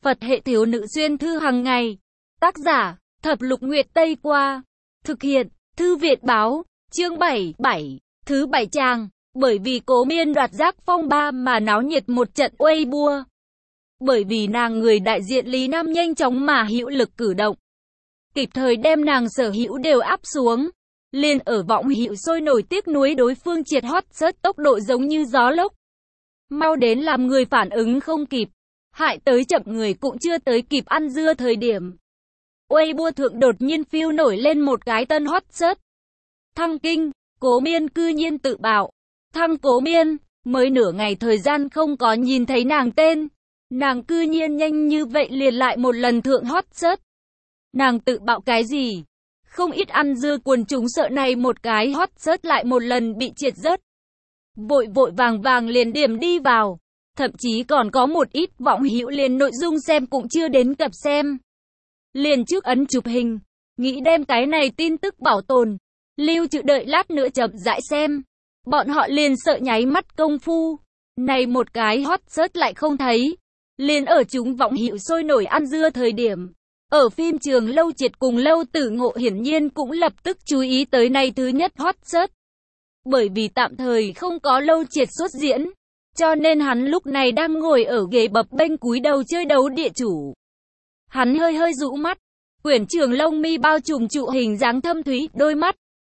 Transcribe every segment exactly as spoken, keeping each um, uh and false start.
Phật hệ thiếu nữ xuyên thư hàng ngày. Tác giả, Thập Lục Nguyệt Tây Qua. Thực hiện, Thư Việt Báo. Chương bảy, bảy. Thứ bảy trang. Bởi vì Cố Miên đoạt giác phong ba mà náo nhiệt một trận uây bua. Bởi vì nàng người đại diện Lý Nam nhanh chóng mà hữu lực cử động, kịp thời đem nàng sở hữu đều áp xuống. Liền ở vọng hữu sôi nổi tiếc nuối đối phương triệt hot search tốc độ giống như gió lốc, mau đến làm người phản ứng không kịp, hại tới chậm người cũng chưa tới kịp ăn dưa thời điểm. Weibo thượng đột nhiên phiêu nổi lên một cái tân hot search. Thăng kinh, Cố Miên cư nhiên tự bạo. Thăng Cố Miên, mới nửa ngày thời gian không có nhìn thấy nàng tên. Nàng cư nhiên nhanh như vậy liền lại một lần thượng hot search. Nàng tự bạo cái gì? Không ít ăn dưa quần chúng sợ này một cái hot search lại một lần bị triệt rớt. Vội vội vàng vàng liền điểm đi vào. Thậm chí còn có một ít vọng hữu liền nội dung xem cũng chưa đến cập xem. Liền trước ấn chụp hình, nghĩ đem cái này tin tức bảo tồn, lưu trữ đợi lát nữa chậm rãi xem. Bọn họ liền sợ nháy mắt công phu. Này một cái hot search lại không thấy. Liền ở chúng vọng hữu sôi nổi ăn dưa thời điểm. Ở phim trường Lâu Triệt cùng Lâu Tử Ngộ hiển nhiên cũng lập tức chú ý tới này thứ nhất hot search. Bởi vì tạm thời không có Lâu Triệt xuất diễn, cho nên hắn lúc này đang ngồi ở ghế bập bênh cúi đầu chơi đấu địa chủ. Hắn hơi hơi rũ mắt, quyển trường lông mi bao trùm trụ hình dáng thâm thúy đôi mắt,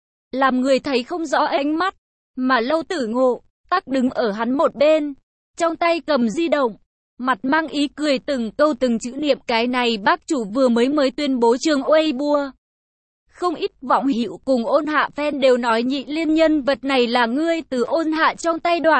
làm người thấy không rõ ánh mắt, mà Lâu Tử Ngộ tắc đứng ở hắn một bên, trong tay cầm di động, mặt mang ý cười từng câu từng chữ niệm cái này bác chủ vừa mới mới tuyên bố trường Weibo. Không ít vọng hữu cùng Ôn Hạ fan đều nói Nhị Liên nhân vật này là ngươi từ Ôn Hạ trong tay đoạt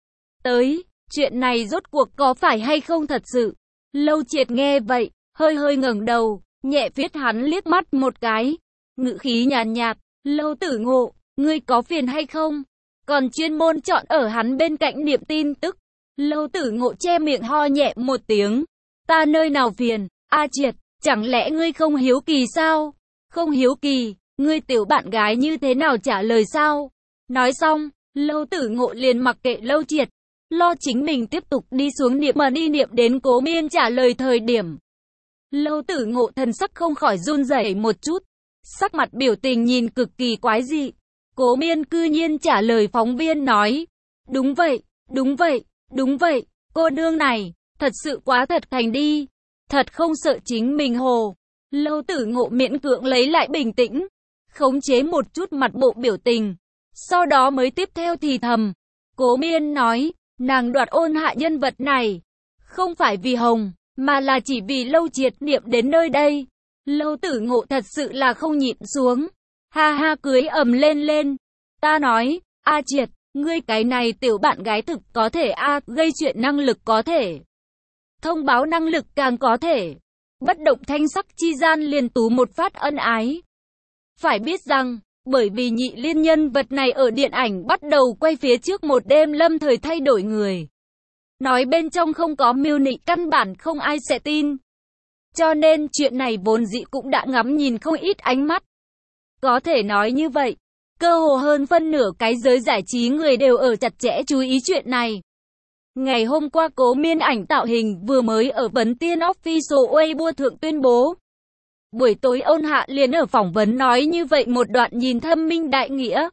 tới, chuyện này rốt cuộc có phải hay không thật sự? Lâu Triệt nghe vậy, hơi hơi ngẩng đầu, nhẹ phiết hắn liếc mắt một cái, ngữ khí nhàn nhạt, Lâu Tử Ngộ, ngươi có phiền hay không? Còn chuyên môn chọn ở hắn bên cạnh niệm tin tức. Lâu Tử Ngộ che miệng ho nhẹ một tiếng, ta nơi nào phiền? A Triệt, chẳng lẽ ngươi không hiếu kỳ sao? Không hiếu kỳ, ngươi tiểu bạn gái như thế nào trả lời sao? Nói xong, Lâu Tử Ngộ liền mặc kệ Lâu Triệt, lo chính mình tiếp tục đi xuống niệm mà đi niệm đến Cố Miên trả lời thời điểm. Lâu Tử Ngộ thần sắc không khỏi run rẩy một chút, sắc mặt biểu tình nhìn cực kỳ quái dị. Cố Miên cư nhiên trả lời phóng viên nói, đúng vậy, đúng vậy, đúng vậy, cô nương này, thật sự quá thật thành đi, thật không sợ chính mình hồ. Lâu Tử Ngộ miễn cưỡng lấy lại bình tĩnh, khống chế một chút mặt bộ biểu tình, sau đó mới tiếp theo thì thầm. Cố Miên nói, nàng đoạt Ôn Hạ nhân vật này, không phải vì hồng, mà là chỉ vì Lâu Triệt niệm đến nơi đây. Lâu Tử Ngộ thật sự là không nhịn xuống, ha ha cưới ầm lên lên. Ta nói, A Triệt, ngươi cái này tiểu bạn gái thực có thể a, gây chuyện năng lực có thể, thông báo năng lực càng có thể. Bất động thanh sắc chi gian liền tú một phát ân ái. Phải biết rằng, bởi vì Nhị Liên nhân vật này ở điện ảnh bắt đầu quay phía trước một đêm lâm thời thay đổi người. Nói bên trong không có mưu nị căn bản không ai sẽ tin. Cho nên chuyện này vốn dĩ cũng đã ngắm nhìn không ít ánh mắt. Có thể nói như vậy, cơ hồ hơn phân nửa cái giới giải trí người đều ở chặt chẽ chú ý chuyện này. Ngày hôm qua Cố Miên ảnh tạo hình vừa mới ở Vấn Tiên Official Weibo thượng tuyên bố. Buổi tối Ôn Hạ liền ở phỏng vấn nói như vậy một đoạn nhìn thâm minh đại nghĩa.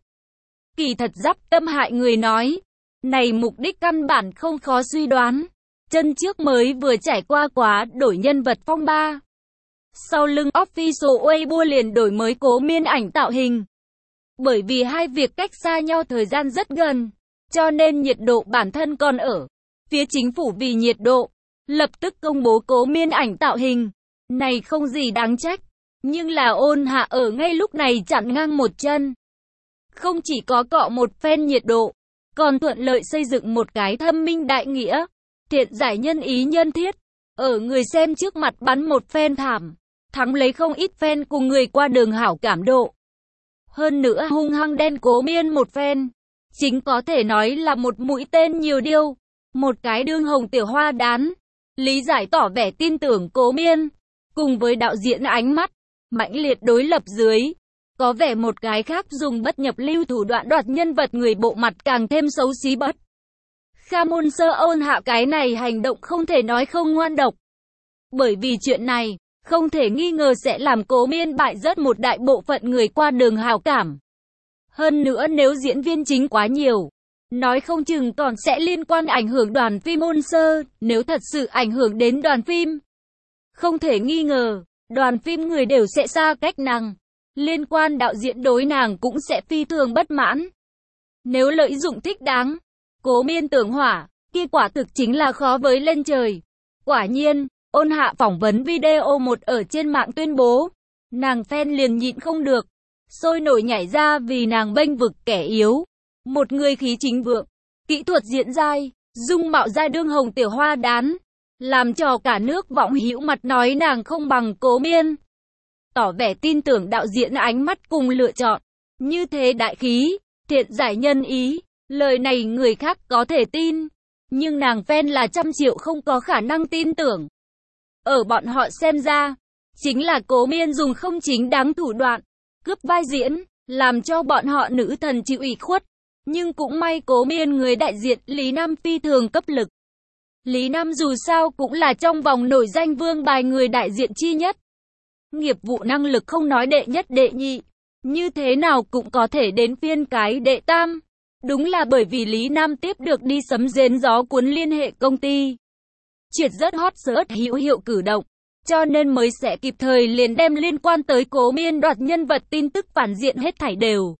Kỳ thật giáp tâm hại người nói. Này mục đích căn bản không khó suy đoán. Chân trước mới vừa trải qua quá đổi nhân vật phong ba. Sau lưng Official Weibo liền đổi mới Cố Miên ảnh tạo hình. Bởi vì hai việc cách xa nhau thời gian rất gần, cho nên nhiệt độ bản thân còn ở. Phía chính phủ vì nhiệt độ, lập tức công bố Cố Miên ảnh tạo hình. Này không gì đáng trách, nhưng là Ôn Hạ ở ngay lúc này chặn ngang một chân. Không chỉ có cọ một phen nhiệt độ, còn thuận lợi xây dựng một cái thâm minh đại nghĩa, thiện giải nhân ý nhân thiết, ở người xem trước mặt bắn một phen thảm, thắng lấy không ít fan cùng người qua đường hảo cảm độ. Hơn nữa hung hăng đen Cố Miên một phen, chính có thể nói là một mũi tên nhiều điêu, một cái đương hồng tiểu hoa đán. Lý giải tỏ vẻ tin tưởng Cố Miên, cùng với đạo diễn ánh mắt mãnh liệt đối lập dưới, có vẻ một cái khác dùng bất nhập lưu thủ đoạn đoạt nhân vật người bộ mặt càng thêm xấu xí bất. Kha môn sơ Ôn Hạ cái này hành động không thể nói không ngoan độc. Bởi vì chuyện này, không thể nghi ngờ sẽ làm Cố Miên bại rớt một đại bộ phận người qua đường hảo cảm. Hơn nữa nếu diễn viên chính quá nhiều, nói không chừng còn sẽ liên quan ảnh hưởng đoàn phim ôn sơ, nếu thật sự ảnh hưởng đến đoàn phim. Không thể nghi ngờ, đoàn phim người đều sẽ xa cách nàng. Liên quan đạo diễn đối nàng cũng sẽ phi thường bất mãn. Nếu lợi dụng thích đáng, Cố Miên tưởng hỏa, kia quả thực chính là khó với lên trời. Quả nhiên, Ôn Hạ phỏng vấn video một ở trên mạng tuyên bố, nàng fan liền nhịn không được, sôi nổi nhảy ra vì nàng bênh vực kẻ yếu. Một người khí chính vượng, kỹ thuật diễn dai, dung mạo giai đương hồng tiểu hoa đán, làm cho cả nước vọng hữu mặt nói nàng không bằng Cố Miên. Tỏ vẻ tin tưởng đạo diễn ánh mắt cùng lựa chọn. Như thế đại khí, thiện giải nhân ý, lời này người khác có thể tin, nhưng nàng fan là trăm triệu không có khả năng tin tưởng. Ở bọn họ xem ra, chính là Cố Miên dùng không chính đáng thủ đoạn, cướp vai diễn, làm cho bọn họ nữ thần chịu ủy khuất. Nhưng cũng may Cố Miên người đại diện Lý Nam phi thường cấp lực. Lý Nam dù sao cũng là trong vòng nổi danh vương bài người đại diện chi nhất. Nghiệp vụ năng lực không nói đệ nhất đệ nhị, như thế nào cũng có thể đến phiên cái đệ tam. Đúng là bởi vì Lý Nam tiếp được đi sấm rền gió cuốn liên hệ công ty. Triệt rất hot search hữu hiệu cử động, cho nên mới sẽ kịp thời liền đem liên quan tới Cố Miên đoạt nhân vật tin tức phản diện hết thảy đều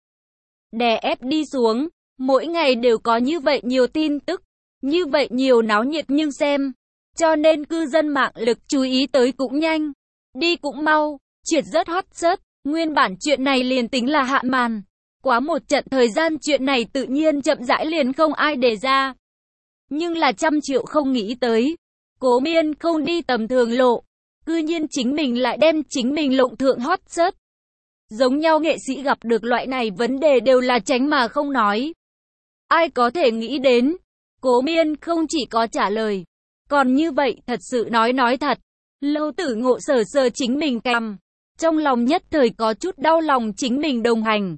đè ép đi xuống. Mỗi ngày đều có như vậy nhiều tin tức, như vậy nhiều náo nhiệt nhưng xem, cho nên cư dân mạng lực chú ý tới cũng nhanh, đi cũng mau. Triệt rất hot search, nguyên bản chuyện này liền tính là hạ màn. Quá một trận thời gian chuyện này tự nhiên chậm rãi liền không ai đề ra. Nhưng là trăm triệu không nghĩ tới, Cố Miên không đi tầm thường lộ, cư nhiên chính mình lại đem chính mình lộng thượng hot search. Giống nhau nghệ sĩ gặp được loại này vấn đề đều là tránh mà không nói. Ai có thể nghĩ đến, Cố Miên không chỉ có trả lời, còn như vậy thật sự nói nói thật. Lâu Tử Ngộ sờ sờ chính mình cằm, trong lòng nhất thời có chút đau lòng chính mình đồng hành.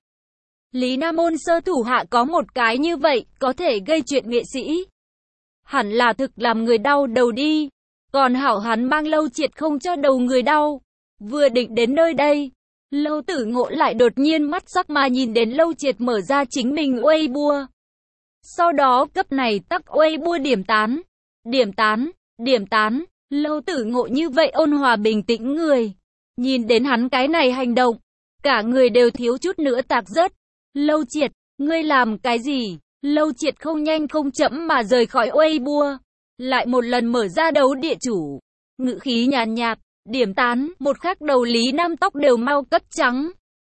Lý Nam ôn sơ thủ hạ có một cái như vậy, có thể gây chuyện nghệ sĩ. Hẳn là thực làm người đau đầu đi. Còn hảo hắn mang Lâu Triệt không cho đầu người đau. Vừa định đến nơi đây, Lâu Tử Ngộ lại đột nhiên mắt sắc mà nhìn đến Lâu Triệt mở ra chính mình Weibo. Sau đó cấp này tắc Weibo điểm tán, điểm tán, điểm tán. Lâu Tử Ngộ như vậy ôn hòa bình tĩnh người. Nhìn đến hắn cái này hành động, cả người đều thiếu chút nữa tạc rớt. Lâu Triệt, ngươi làm cái gì? Lâu Triệt không nhanh không chậm mà rời khỏi Weibo. Lại một lần mở ra đấu địa chủ. Ngữ khí nhàn nhạt, điểm tán, một khắc đầu Lý Nam tóc đều mau cấp trắng.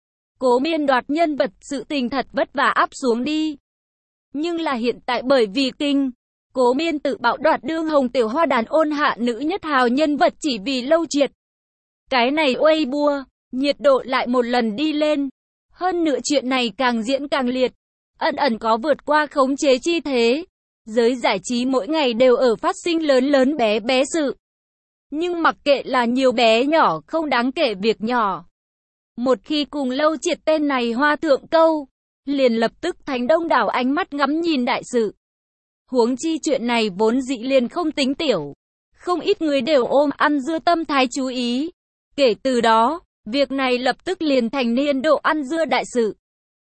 Cố Miên đoạt nhân vật sự tình thật vất vả áp xuống đi. Nhưng là hiện tại bởi vì kinh, Cố Miên tự bạo đoạt đương hồng tiểu hoa đàn ôn hạ nữ nhất hào nhân vật chỉ vì Lâu Triệt. Cái này Weibo, nhiệt độ lại một lần đi lên. Hơn nữa chuyện này càng diễn càng liệt, ẩn ẩn có vượt qua khống chế chi thế. Giới giải trí mỗi ngày đều ở phát sinh lớn lớn bé bé sự. Nhưng mặc kệ là nhiều bé nhỏ không đáng kể việc nhỏ. Một khi cùng Lâu Triệt tên này hoa thượng câu, liền lập tức thành đông đảo ánh mắt ngắm nhìn đại sự. Huống chi chuyện này vốn dĩ liền không tính tiểu. Không ít người đều ôm ăn dưa tâm thái chú ý. Kể từ đó, việc này lập tức liền thành niên độ ăn dưa đại sự.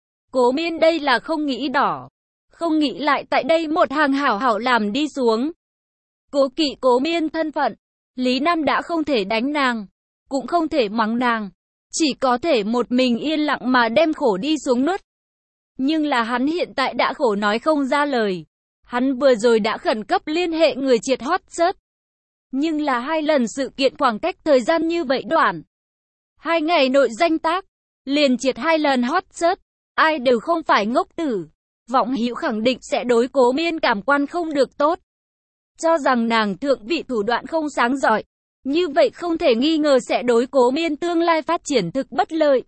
Cố Miên đây là không nghĩ đỏ. Không nghĩ lại tại đây một hàng hảo hảo làm đi xuống. Cố kỵ Cố Miên thân phận, Lý Nam đã không thể đánh nàng, cũng không thể mắng nàng. Chỉ có thể một mình yên lặng mà đem khổ đi xuống nuốt. Nhưng là hắn hiện tại đã khổ nói không ra lời. Hắn vừa rồi đã khẩn cấp liên hệ người triệt hot search. Nhưng là hai lần sự kiện khoảng cách thời gian như vậy đoạn. Hai ngày nội danh tác, liền triệt hai lần hot search. Ai đều không phải ngốc tử. Vọng hữu khẳng định sẽ đối Cố Miên cảm quan không được tốt. Cho rằng nàng thượng vị thủ đoạn không sáng giỏi. Như vậy không thể nghi ngờ sẽ đối Cố Miên tương lai phát triển thực bất lợi.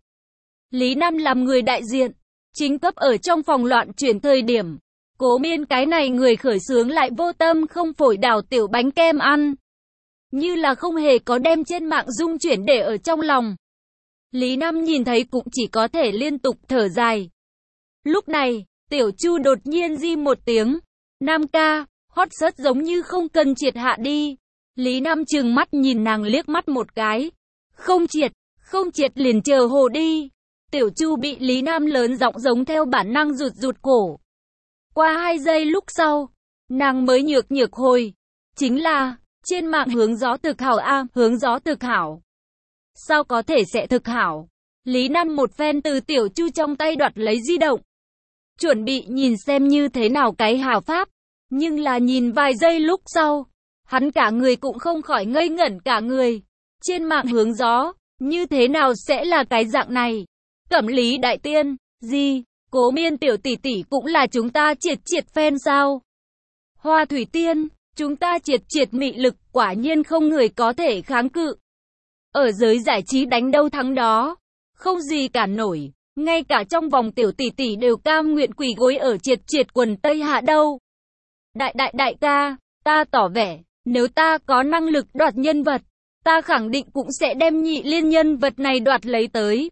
Lý Nam làm người đại diện, chính cấp ở trong phòng loạn chuyển thời điểm. Cố Miên cái này người khởi xướng lại vô tâm không phổi đào tiểu bánh kem ăn. Như là không hề có đem trên mạng dung chuyển để ở trong lòng. Lý Nam nhìn thấy cũng chỉ có thể liên tục thở dài. Lúc này, Tiểu Chu đột nhiên di một tiếng. Nam ca, hot search giống như không cần triệt hạ đi. Lý Nam trừng mắt nhìn nàng liếc mắt một cái. Không triệt, không triệt liền chờ hồ đi. Tiểu Chu bị Lý Nam lớn giọng giống theo bản năng rụt rụt cổ. Qua hai giây lúc sau, nàng mới nhược nhược hồi. Chính là, trên mạng hướng gió thực hảo a, à, hướng gió thực hảo. Sao có thể sẽ thực hảo? Lý Nam một phen từ Tiểu Chu trong tay đoạt lấy di động. Chuẩn bị nhìn xem như thế nào cái hảo pháp. Nhưng là nhìn vài giây lúc sau, hắn cả người cũng không khỏi ngây ngẩn cả người. Trên mạng hướng gió, như thế nào sẽ là cái dạng này? Cẩm Lý đại tiên, gì? Cố Miên tiểu tỷ tỷ cũng là chúng ta triệt triệt fan sao? Hoa Thủy Tiên, chúng ta triệt triệt mị lực, quả nhiên không người có thể kháng cự. Ở giới giải trí đánh đâu thắng đó, không gì cản nổi, ngay cả trong vòng tiểu tỷ tỷ đều cam nguyện quỳ gối ở triệt triệt quần Tây Hạ đâu. Đại đại đại ca, ta tỏ vẻ, nếu ta có năng lực đoạt nhân vật, ta khẳng định cũng sẽ đem nhị liên nhân vật này đoạt lấy tới.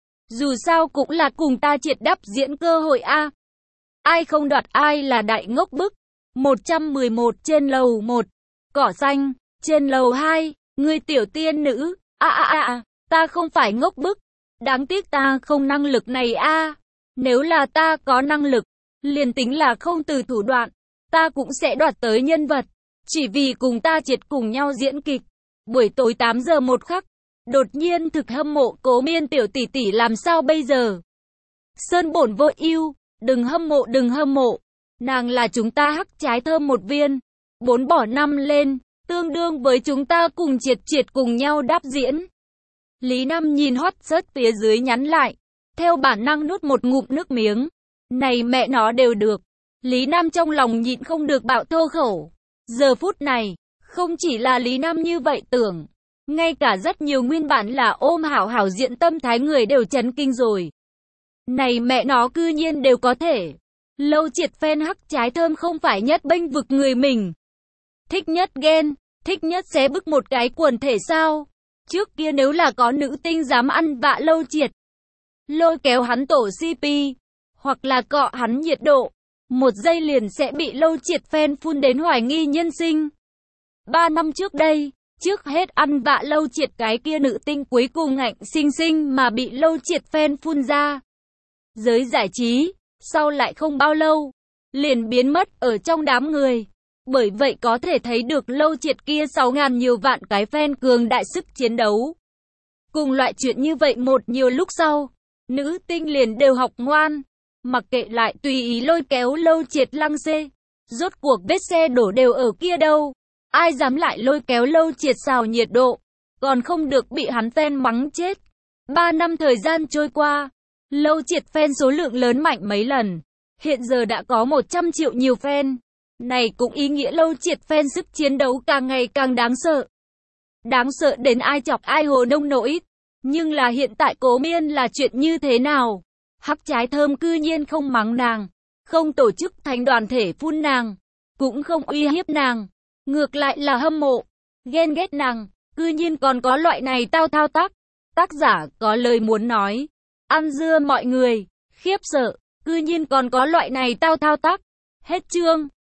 Dù sao cũng là cùng ta triệt đắp diễn cơ hội a. Ai không đoạt ai là đại ngốc bức. một trăm mười một trên lầu một, cỏ xanh, trên lầu hai, người tiểu tiên nữ, a a a a, ta không phải ngốc bức, đáng tiếc ta không năng lực này a. Nếu là ta có năng lực, liền tính là không từ thủ đoạn, ta cũng sẽ đoạt tới nhân vật, chỉ vì cùng ta triệt cùng nhau diễn kịch. Buổi tối tám giờ một khắc, đột nhiên thực hâm mộ Cố Miên tiểu tỷ tỷ làm sao bây giờ? Sơn bổn vô ưu, đừng hâm mộ đừng hâm mộ. Nàng là chúng ta hắc trái thơm một viên, bốn bỏ năm lên, tương đương với chúng ta cùng triệt triệt cùng nhau đáp diễn. Lý Nam nhìn hot search phía dưới nhắn lại, theo bản năng nuốt một ngụm nước miếng. Này mẹ nó đều được. Lý Nam trong lòng nhịn không được bạo thô khẩu. Giờ phút này, không chỉ là Lý Nam như vậy tưởng, ngay cả rất nhiều nguyên bản là ôm hảo hảo diện tâm thái người đều chấn kinh rồi. Này mẹ nó cư nhiên đều có thể. Lâu triệt fan hắc trái thơm không phải nhất bênh vực người mình. Thích nhất ghen, thích nhất xé bức một cái quần thể sao. Trước kia nếu là có nữ tinh dám ăn vạ Lâu triệt, lôi kéo hắn tổ xê pê, hoặc là cọ hắn nhiệt độ, một giây liền sẽ bị Lâu triệt fan phun đến hoài nghi nhân sinh. Ba năm trước đây, trước hết ăn vạ Lâu triệt cái kia nữ tinh cuối cùng ngạnh sinh sinh mà bị Lâu triệt fan phun ra. Giới giải trí, sau lại không bao lâu, liền biến mất ở trong đám người. Bởi vậy có thể thấy được Lâu triệt kia sáu ngàn nhiều vạn cái fan cường đại sức chiến đấu. Cùng loại chuyện như vậy một nhiều lúc sau, nữ tinh liền đều học ngoan, mặc kệ lại tùy ý lôi kéo Lâu triệt lăng xê. Rốt cuộc vết xe đổ đều ở kia đâu. Ai dám lại lôi kéo Lâu triệt xào nhiệt độ, còn không được bị hắn fan mắng chết. Ba năm thời gian trôi qua, Lâu triệt fan số lượng lớn mạnh mấy lần. Hiện giờ đã có một trăm triệu nhiều fan. Này cũng ý nghĩa Lâu triệt fan sức chiến đấu càng ngày càng đáng sợ. Đáng sợ đến ai chọc ai hồ nông nỗi. Nhưng là hiện tại Cố Miên là chuyện như thế nào? Hắc trái thơm cư nhiên không mắng nàng, không tổ chức thành đoàn thể phun nàng, cũng không uy hiếp nàng. Ngược lại là hâm mộ, ghen ghét nàng, cư nhiên còn có loại này tao thao tác. Tác giả có lời muốn nói. Ăn dưa mọi người, khiếp sợ, cư nhiên còn có loại này tao thao tác. Hết chương.